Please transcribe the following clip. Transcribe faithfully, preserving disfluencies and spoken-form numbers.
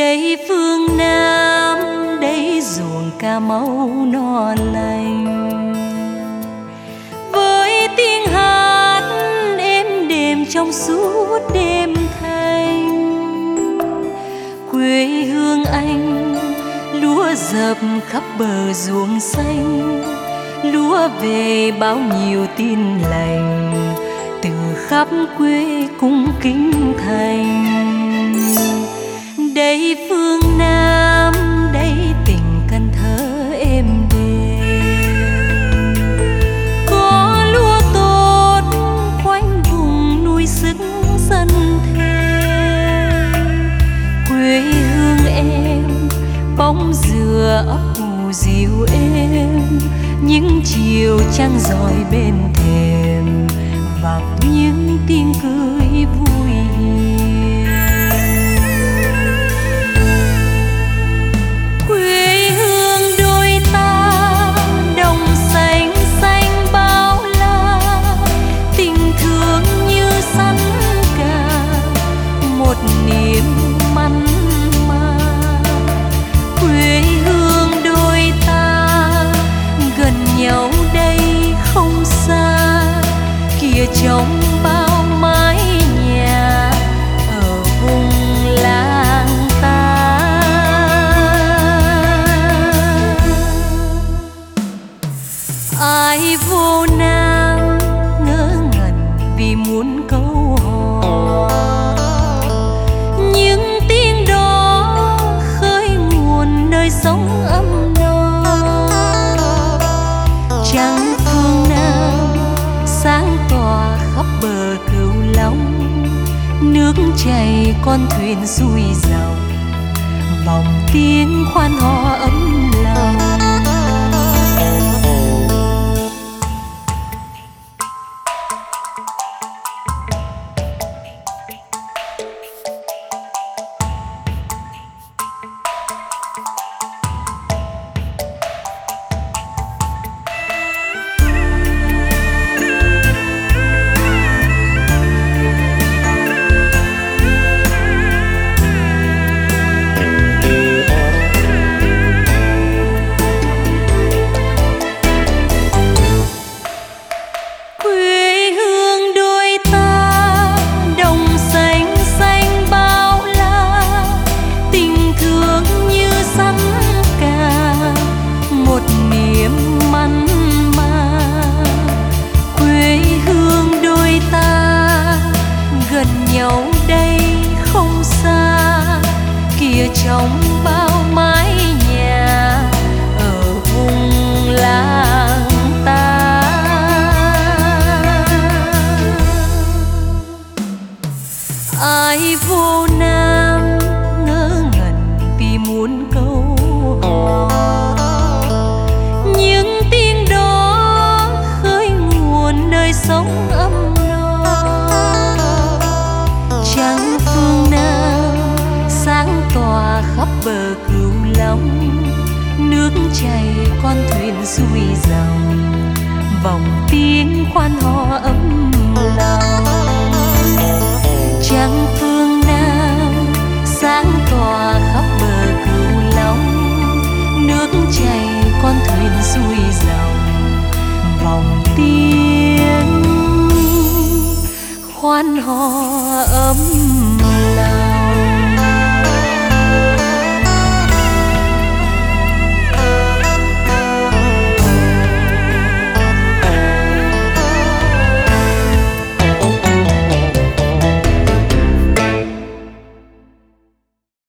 Đây phương Nam, đây ruộng cà mau non lành, với tiếng hát êm đềm trong suốt đêm thanh. Quê hương anh lúa dập khắp bờ ruộng xanh, lúa về bao nhiêu tin lành từ khắp quê cung kính thành. Đây phương Nam, đây tỉnh Cần Thơ êm đềm, có lúa tốt quanh vùng nuôi sức dân thêm. Quê hương em bóng dừa ấp ủ dịu êm, những chiều trăng rọi bên thềm vang những tiếng cười vui hiền. Quê hương đôi ta đồng xanh xanh bao la, tình thương như sắn cà một niềm mặn mà. Quê hương đôi ta gần nhau đây không xa, kia trông bao mái nhà ở vùng làng ta. Ai vô Nam ngỡ ngẩn vì muốn câu hò, những tiếng đó khơi nguồn đời sống ấm no. Trăng phương Nam sáng tỏa khắp bờ Cửu Long, nước chảy con thuyền xuôi dòng, vòng tiếng khoan hò ấm lòng. Trong bao mái nhà ở vùng làng ta. Ai vô Nam ngỡ ngẩn vì muốn câu hò, những tiếng đó khơi nguồn đời sống ấm no. Trăng phương Nam sáng tỏa khắp bờ Cửu Long, nước chảy con thuyền xuôi dòng, vòng tiếng khoan hò ấm lòng. Trăng phương Nam sáng tỏa khắp bờ Cửu Long, nước chảy con thuyền xuôi dòng, vòng tiếng khoan hò ấm